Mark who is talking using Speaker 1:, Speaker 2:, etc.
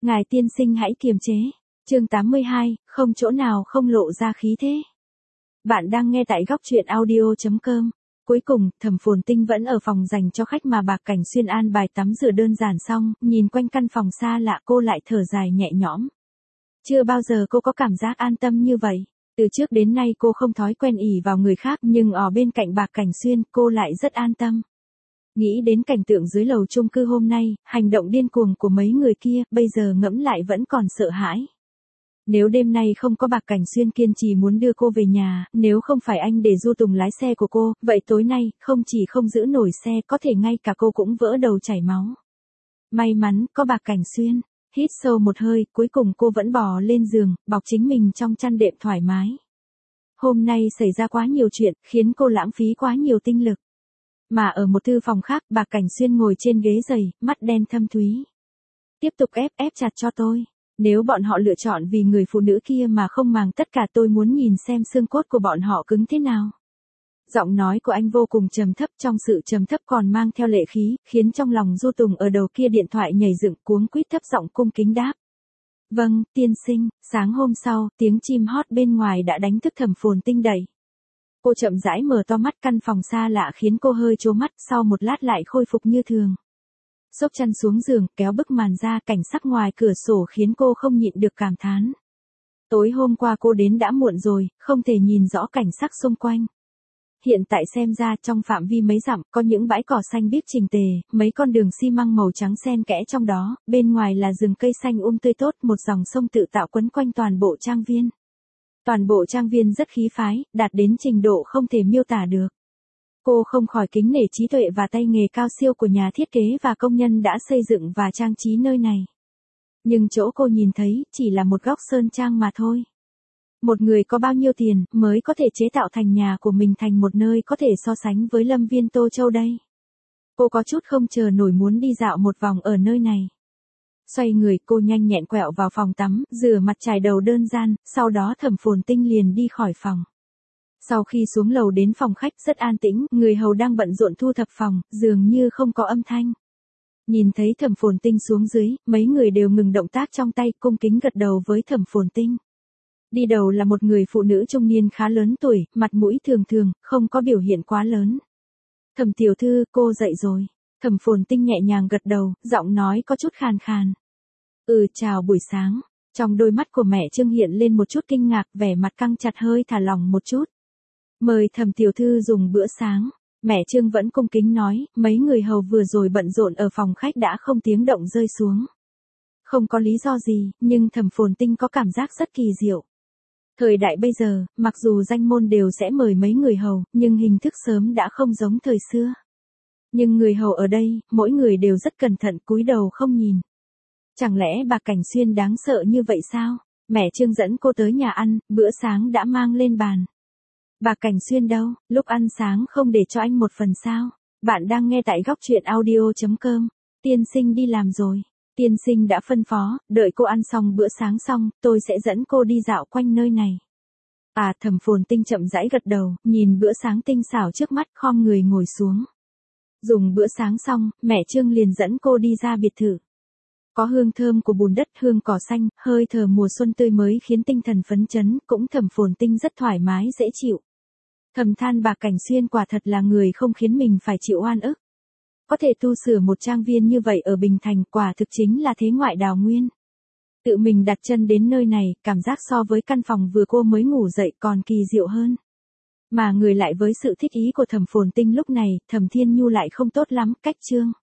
Speaker 1: Ngài tiên sinh hãy kiềm chế. Chương 82, không chỗ nào không lộ ra khí thế. Bạn đang nghe tại góc truyện audio.com. Cuối cùng, Thẩm Phồn Tinh vẫn ở phòng dành cho khách mà Bạc Cảnh Xuyên an bài tắm rửa đơn giản xong, nhìn quanh căn phòng xa lạ cô lại thở dài nhẹ nhõm. Chưa bao giờ cô có cảm giác an tâm như vậy. Từ trước đến nay cô không thói quen ỷ vào người khác, nhưng ở bên cạnh Bạc Cảnh Xuyên cô lại rất an tâm. Nghĩ đến cảnh tượng dưới lầu chung cư hôm nay, hành động điên cuồng của mấy người kia, bây giờ ngẫm lại vẫn còn sợ hãi. Nếu đêm nay không có Bạc Cảnh Xuyên kiên trì muốn đưa cô về nhà, nếu không phải anh để Du Tùng lái xe của cô, vậy tối nay, không chỉ không giữ nổi xe, có thể ngay cả cô cũng vỡ đầu chảy máu. May mắn, có Bạc Cảnh Xuyên. Hít sâu một hơi, cuối cùng cô vẫn bò lên giường, bọc chính mình trong chăn đệm thoải mái. Hôm nay xảy ra quá nhiều chuyện, khiến cô lãng phí quá nhiều tinh lực. Mà ở một thư phòng khác, Bạc Cảnh Xuyên ngồi trên ghế giày, mắt đen thâm thúy. Tiếp tục ép chặt cho tôi. Nếu bọn họ lựa chọn vì người phụ nữ kia mà không màng tất cả, tôi muốn nhìn xem xương cốt của bọn họ cứng thế nào. Giọng nói của anh vô cùng trầm thấp, trong sự trầm thấp còn mang theo lệ khí, khiến trong lòng Du Tùng ở đầu kia điện thoại nhảy dựng, cuống quýt thấp giọng cung kính đáp. Vâng, tiên sinh. Sáng hôm sau, tiếng chim hót bên ngoài đã đánh thức Thẩm Phồn Tinh dậy. Cô chậm rãi mở to mắt, căn phòng xa lạ khiến cô hơi trố mắt, sau một lát lại khôi phục như thường. Xốc chăn xuống giường, kéo bức màn ra, cảnh sắc ngoài cửa sổ khiến cô không nhịn được cảm thán. Tối hôm qua cô đến đã muộn rồi, không thể nhìn rõ cảnh sắc xung quanh. Hiện tại xem ra trong phạm vi mấy dặm, có những bãi cỏ xanh biếc chỉnh tề, mấy con đường xi măng màu trắng xen kẽ trong đó, bên ngoài là rừng cây xanh tươi tốt, một dòng sông tự tạo quấn quanh toàn bộ trang viên. Toàn bộ trang viên rất khí phái, đạt đến trình độ không thể miêu tả được. Cô không khỏi kính nể trí tuệ và tay nghề cao siêu của nhà thiết kế và công nhân đã xây dựng và trang trí nơi này. Nhưng chỗ cô nhìn thấy, chỉ là một góc sơn trang mà thôi. Một người có bao nhiêu tiền, mới có thể chế tạo thành nhà của mình thành một nơi có thể so sánh với Lâm Viên Tô Châu đây. Cô có chút không chờ nổi muốn đi dạo một vòng ở nơi này. Xoay người, cô nhanh nhẹn quẹo vào phòng tắm, rửa mặt chải đầu đơn giản, sau đó Thẩm Phồn Tinh liền đi khỏi phòng. Sau khi xuống lầu đến phòng khách rất an tĩnh, người hầu đang bận rộn thu thập phòng, dường như không có âm thanh. Nhìn thấy Thẩm Phồn Tinh xuống dưới, mấy người đều ngừng động tác trong tay, cung kính gật đầu với Thẩm Phồn Tinh. Đi đầu là một người phụ nữ trung niên khá lớn tuổi, mặt mũi thường thường, không có biểu hiện quá lớn. Thẩm tiểu thư, cô dậy rồi. Thẩm Phồn Tinh nhẹ nhàng gật đầu, giọng nói có chút khàn khàn. Chào buổi sáng. Trong đôi mắt của mẹ Trương hiện lên một chút kinh ngạc, vẻ mặt căng chặt hơi thả lỏng một chút. Mời Thẩm tiểu thư dùng bữa sáng. Mẹ Trương vẫn cung kính nói, mấy người hầu vừa rồi bận rộn ở phòng khách đã không tiếng động rơi xuống. Không có lý do gì, nhưng Thẩm Phồn Tinh có cảm giác rất kỳ diệu. Thời đại bây giờ, mặc dù danh môn đều sẽ mời mấy người hầu, nhưng hình thức sớm đã không giống thời xưa. Nhưng người hầu ở đây, mỗi người đều rất cẩn thận, cúi đầu không nhìn. Chẳng lẽ Bạc Cảnh Xuyên đáng sợ như vậy sao? Mẹ Trương dẫn cô tới nhà ăn, bữa sáng đã mang lên bàn. Bạc Cảnh Xuyên đâu, lúc ăn sáng không để cho anh một phần sao? Bạn đang nghe tại góc truyện audio.com. Tiên sinh đi làm rồi. Tiên sinh đã phân phó, đợi cô ăn xong bữa sáng xong, tôi sẽ dẫn cô đi dạo quanh nơi này. Thẩm Phồn Tinh chậm rãi gật đầu, nhìn bữa sáng tinh xảo trước mắt, khom người ngồi xuống. Dùng bữa sáng xong, mẹ Trương liền dẫn cô đi ra biệt thự. Có hương thơm của bùn đất, hương cỏ xanh, hơi thở mùa xuân tươi mới khiến tinh thần phấn chấn, cũng Thẩm Phồn Tinh rất thoải mái dễ chịu. Thầm than Bạc Cảnh Xuyên quả thật là người không khiến mình phải chịu oan ức. Có thể tu sửa một trang viên như vậy ở Bình Thành, quả thực chính là thế ngoại đào nguyên. Tự mình đặt chân đến nơi này, cảm giác so với căn phòng vừa cô mới ngủ dậy còn kỳ diệu hơn. Mà người lại với sự thích ý của Thẩm Phồn Tinh lúc này, Thẩm Thiên Nhu lại không tốt lắm, cách Trương.